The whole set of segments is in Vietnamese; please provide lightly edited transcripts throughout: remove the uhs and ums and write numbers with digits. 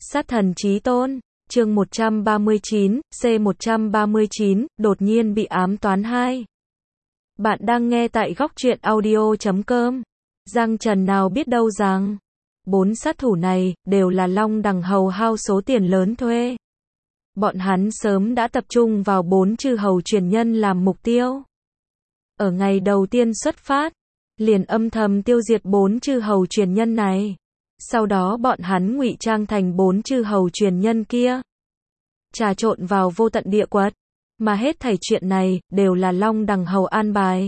Sát thần chí tôn, chương 139, C139, đột nhiên bị ám toán 2. Bạn đang nghe tại góc truyện audio.com. Giang Trần nào biết đâu rằng, 4 sát thủ này, đều là Long Đằng Hầu hao số tiền lớn thuê. Bọn hắn sớm đã tập trung vào 4 chư hầu truyền nhân làm mục tiêu. Ở ngày đầu tiên xuất phát, liền âm thầm tiêu diệt 4 chư hầu truyền nhân này. Sau đó bọn hắn ngụy trang thành 4 chư hầu truyền nhân kia, trà trộn vào vô tận địa quật, mà hết thảy chuyện này đều là Long Đằng Hầu an bài,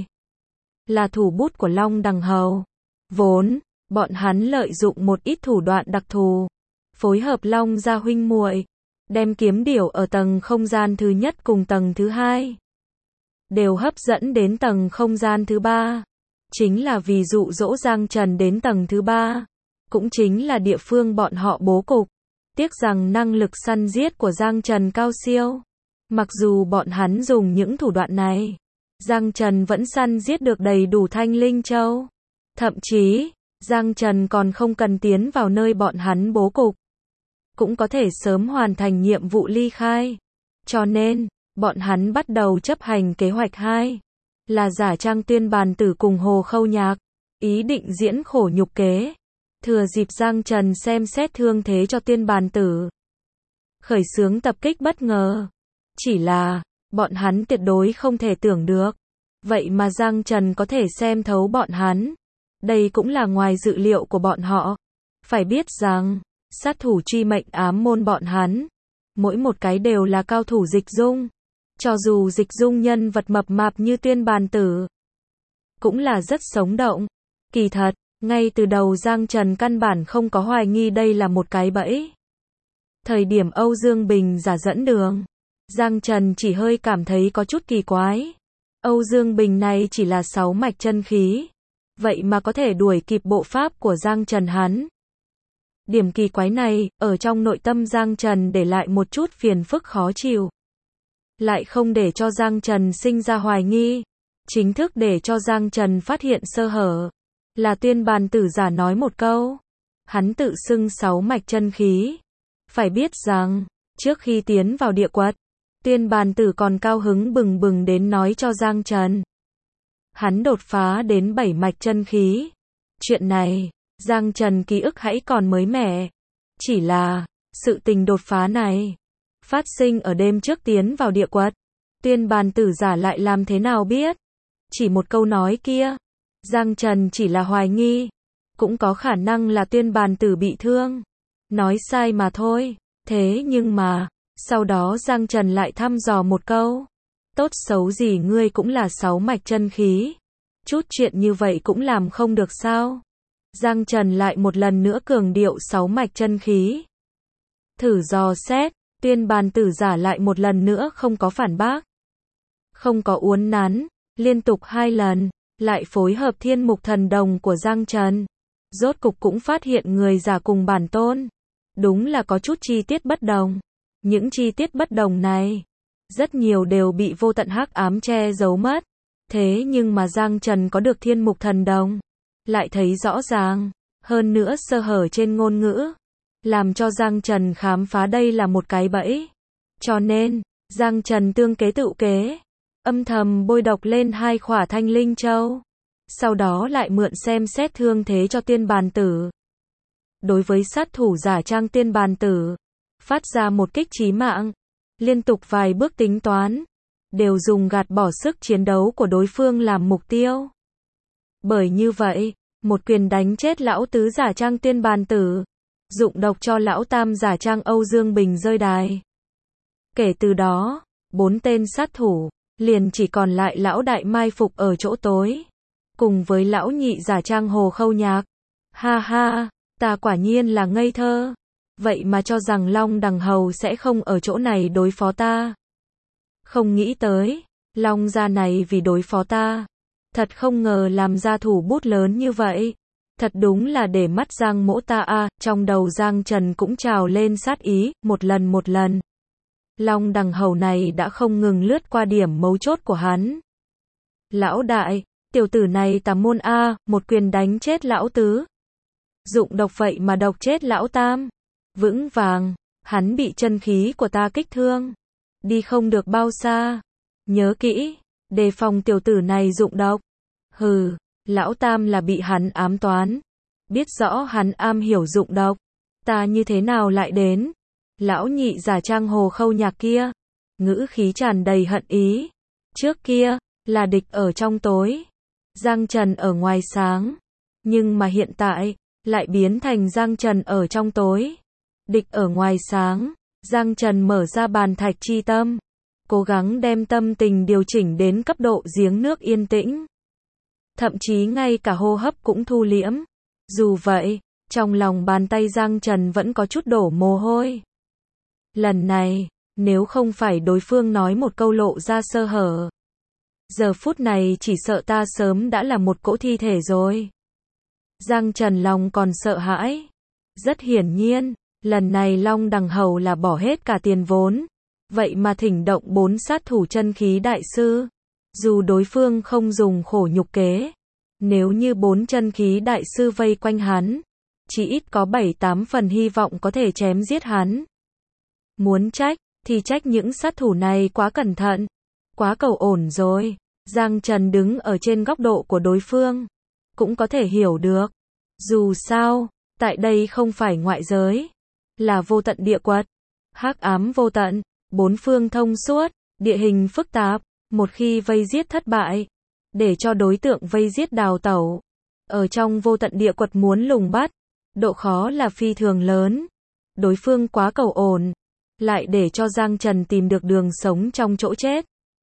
là thủ bút của Long Đằng Hầu. Vốn bọn hắn lợi dụng một ít thủ đoạn đặc thù, phối hợp Long gia huynh muội, đem kiếm điểu ở tầng không gian thứ nhất cùng tầng thứ hai đều hấp dẫn đến tầng không gian thứ ba, chính là vì dụ dỗ Giang Trần đến tầng thứ ba. Cũng chính là địa phương bọn họ bố cục. Tiếc rằng năng lực săn giết của Giang Trần cao siêu. Mặc dù bọn hắn dùng những thủ đoạn này, Giang Trần vẫn săn giết được đầy đủ thanh linh châu. Thậm chí, Giang Trần còn không cần tiến vào nơi bọn hắn bố cục, cũng có thể sớm hoàn thành nhiệm vụ ly khai. Cho nên, bọn hắn bắt đầu chấp hành kế hoạch 2, là giả trang Tuyên Bàn Tử cùng Hồ Khâu Nhạc, ý định diễn khổ nhục kế. Thừa dịp Giang Trần xem xét thương thế cho Tuyên Bàn Tử, khởi xướng tập kích bất ngờ. Chỉ là, bọn hắn tuyệt đối không thể tưởng được, vậy mà Giang Trần có thể xem thấu bọn hắn. Đây cũng là ngoài dự liệu của bọn họ. Phải biết rằng, sát thủ truy mệnh ám môn bọn hắn, mỗi một cái đều là cao thủ dịch dung. Cho dù dịch dung nhân vật mập mạp như Tuyên Bàn Tử, cũng là rất sống động. Kỳ thật, ngay từ đầu Giang Trần căn bản không có hoài nghi đây là một cái bẫy. Thời điểm Âu Dương Bình giả dẫn đường, Giang Trần chỉ hơi cảm thấy có chút kỳ quái. Âu Dương Bình này chỉ là 6 mạch chân khí, vậy mà có thể đuổi kịp bộ pháp của Giang Trần hắn. Điểm kỳ quái này, ở trong nội tâm Giang Trần để lại một chút phiền phức khó chịu. Lại không để cho Giang Trần sinh ra hoài nghi, chính thức để cho Giang Trần phát hiện sơ hở. Là Tuyên Bàn Tử giả nói một câu, hắn tự xưng 6 mạch chân khí. Phải biết rằng, trước khi tiến vào địa quật, Tuyên Bàn Tử còn cao hứng bừng bừng đến nói cho Giang Trần, hắn đột phá đến 7 mạch chân khí. Chuyện này, Giang Trần ký ức hãy còn mới mẻ. Chỉ là, sự tình đột phá này, phát sinh ở đêm trước tiến vào địa quật. Tuyên Bàn Tử giả lại làm thế nào biết? Chỉ một câu nói kia, Giang Trần chỉ là hoài nghi, cũng có khả năng là Tuyên Bàn Tử bị thương, nói sai mà thôi. Thế nhưng mà, sau đó Giang Trần lại thăm dò một câu, tốt xấu gì ngươi cũng là 6 mạch chân khí, chút chuyện như vậy cũng làm không được sao? Giang Trần lại một lần nữa cường điệu 6 mạch chân khí. Thử dò xét, Tuyên Bàn Tử giả lại một lần nữa không có phản bác, không có uốn nắn, liên tục 2 lần. Lại phối hợp Thiên Mục Thần Đồng của Giang Trần, rốt cục cũng phát hiện người giả cùng bản tôn, đúng là có chút chi tiết bất đồng. Những chi tiết bất đồng này, rất nhiều đều bị vô tận hắc ám che giấu mất. Thế nhưng mà Giang Trần có được Thiên Mục Thần Đồng, lại thấy rõ ràng, hơn nữa sơ hở trên ngôn ngữ, làm cho Giang Trần khám phá đây là một cái bẫy. Cho nên, Giang Trần tương kế tự kế, âm thầm bôi độc lên 2 khỏa thanh linh châu, sau đó lại mượn xem xét thương thế cho Tuyên Bàn Tử. Đối với sát thủ giả trang Tuyên Bàn Tử, phát ra một kích chí mạng, liên tục vài bước tính toán, đều dùng gạt bỏ sức chiến đấu của đối phương làm mục tiêu. Bởi như vậy, một quyền đánh chết lão tứ giả trang Tuyên Bàn Tử, dụng độc cho lão tam giả trang Âu Dương Bình rơi đài. Kể từ đó, 4 tên sát thủ liền chỉ còn lại lão đại mai phục ở chỗ tối, cùng với lão nhị giả trang Hồ Khâu Nhạc. Ha ha, ta quả nhiên là ngây thơ, vậy mà cho rằng Long Đằng Hầu sẽ không ở chỗ này đối phó ta. Không nghĩ tới, Long gia này vì đối phó ta, thật không ngờ làm ra thủ bút lớn như vậy. Thật đúng là để mắt Giang mỗ ta a. Trong đầu Giang Trần cũng trào lên sát ý, một lần. Long Đằng Hầu này đã không ngừng lướt qua điểm mấu chốt của hắn. Lão đại, tiểu tử này tà môn a, một quyền đánh chết lão tứ. Dụng độc vậy mà độc chết lão tam. vững vàng, hắn bị chân khí của ta kích thương, đi không được bao xa. Nhớ kỹ, đề phòng tiểu tử này dụng độc. Hừ, lão tam là bị hắn ám toán, biết rõ hắn am hiểu dụng độc, ta như thế nào lại đến? Lão nhị giả trang Hồ Khâu Nhạc kia, ngữ khí tràn đầy hận ý. Trước kia, là địch ở trong tối, Giang Trần ở ngoài sáng, nhưng mà hiện tại, lại biến thành Giang Trần ở trong tối, địch ở ngoài sáng. Giang Trần mở ra bàn thạch chi tâm, cố gắng đem tâm tình điều chỉnh đến cấp độ giếng nước yên tĩnh. Thậm chí ngay cả hô hấp cũng thu liễm. Dù vậy, trong lòng bàn tay Giang Trần vẫn có chút đổ mồ hôi. Lần này, nếu không phải đối phương nói một câu lộ ra sơ hở, giờ phút này chỉ sợ ta sớm đã là một cỗ thi thể rồi. Giang Trần lòng còn sợ hãi. Rất hiển nhiên, lần này Long Đằng Hầu là bỏ hết cả tiền vốn, vậy mà thỉnh động 4 sát thủ chân khí đại sư. Dù đối phương không dùng khổ nhục kế, nếu như 4 chân khí đại sư vây quanh hắn, chỉ ít có 7-8 phần hy vọng có thể chém giết hắn. Muốn trách, thì trách những sát thủ này quá cẩn thận, quá cầu ổn rồi. Giang Trần đứng ở trên góc độ của đối phương, cũng có thể hiểu được. Dù sao, tại đây không phải ngoại giới, là vô tận địa quật, hắc ám vô tận, bốn phương thông suốt, địa hình phức tạp, một khi vây giết thất bại, để cho đối tượng vây giết đào tẩu, ở trong vô tận địa quật muốn lùng bắt, độ khó là phi thường lớn. Đối phương quá cầu ổn, lại để cho Giang Trần tìm được đường sống trong chỗ chết.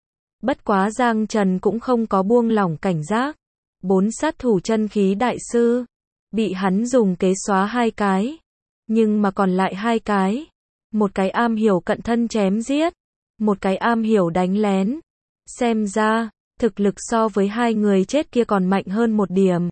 Bất quá Giang Trần cũng không có buông lỏng cảnh giác. 4 sát thủ chân khí đại sư, bị hắn dùng kế xóa 2 cái, nhưng mà còn lại 2 cái. Một cái am hiểu cận thân chém giết, một cái am hiểu đánh lén. Xem ra, thực lực so với 2 người chết kia còn mạnh hơn một điểm.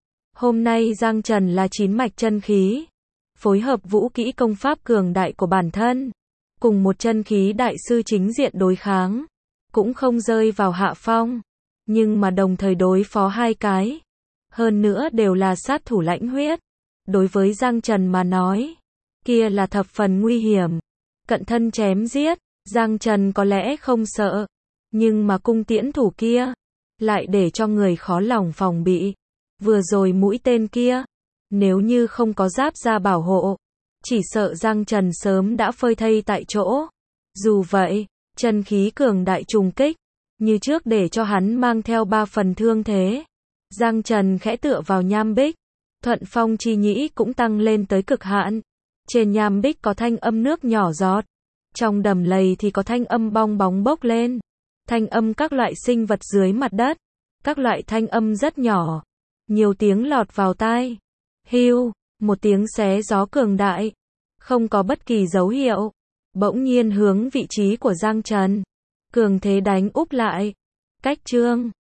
Hôm nay Giang Trần là 9 mạch chân khí, phối hợp vũ kỹ công pháp cường đại của bản thân, cùng một chân khí đại sư chính diện đối kháng, cũng không rơi vào hạ phong, nhưng mà đồng thời đối phó 2 cái, hơn nữa đều là sát thủ lãnh huyết. Đối với Giang Trần mà nói, kia là thập phần nguy hiểm. Cận thân chém giết, Giang Trần có lẽ không sợ, nhưng mà cung tiễn thủ kia, lại để cho người khó lòng phòng bị. Vừa rồi mũi tên kia, nếu như không có giáp da bảo hộ, chỉ sợ Giang Trần sớm đã phơi thây tại chỗ. Dù vậy, chân khí cường đại trùng kích, như trước để cho hắn mang theo 3 phần thương thế. Giang Trần khẽ tựa vào nham bích, thuận phong chi nhĩ cũng tăng lên tới cực hạn. Trên nham bích có thanh âm nước nhỏ giọt, trong đầm lầy thì có thanh âm bong bóng bốc lên. Thanh âm các loại sinh vật dưới mặt đất, các loại thanh âm rất nhỏ, nhiều tiếng lọt vào tai. Hưu, một tiếng xé gió cường đại, không có bất kỳ dấu hiệu, bỗng nhiên hướng vị trí của Giang Trần, cường thế đánh úp lại. Cách chương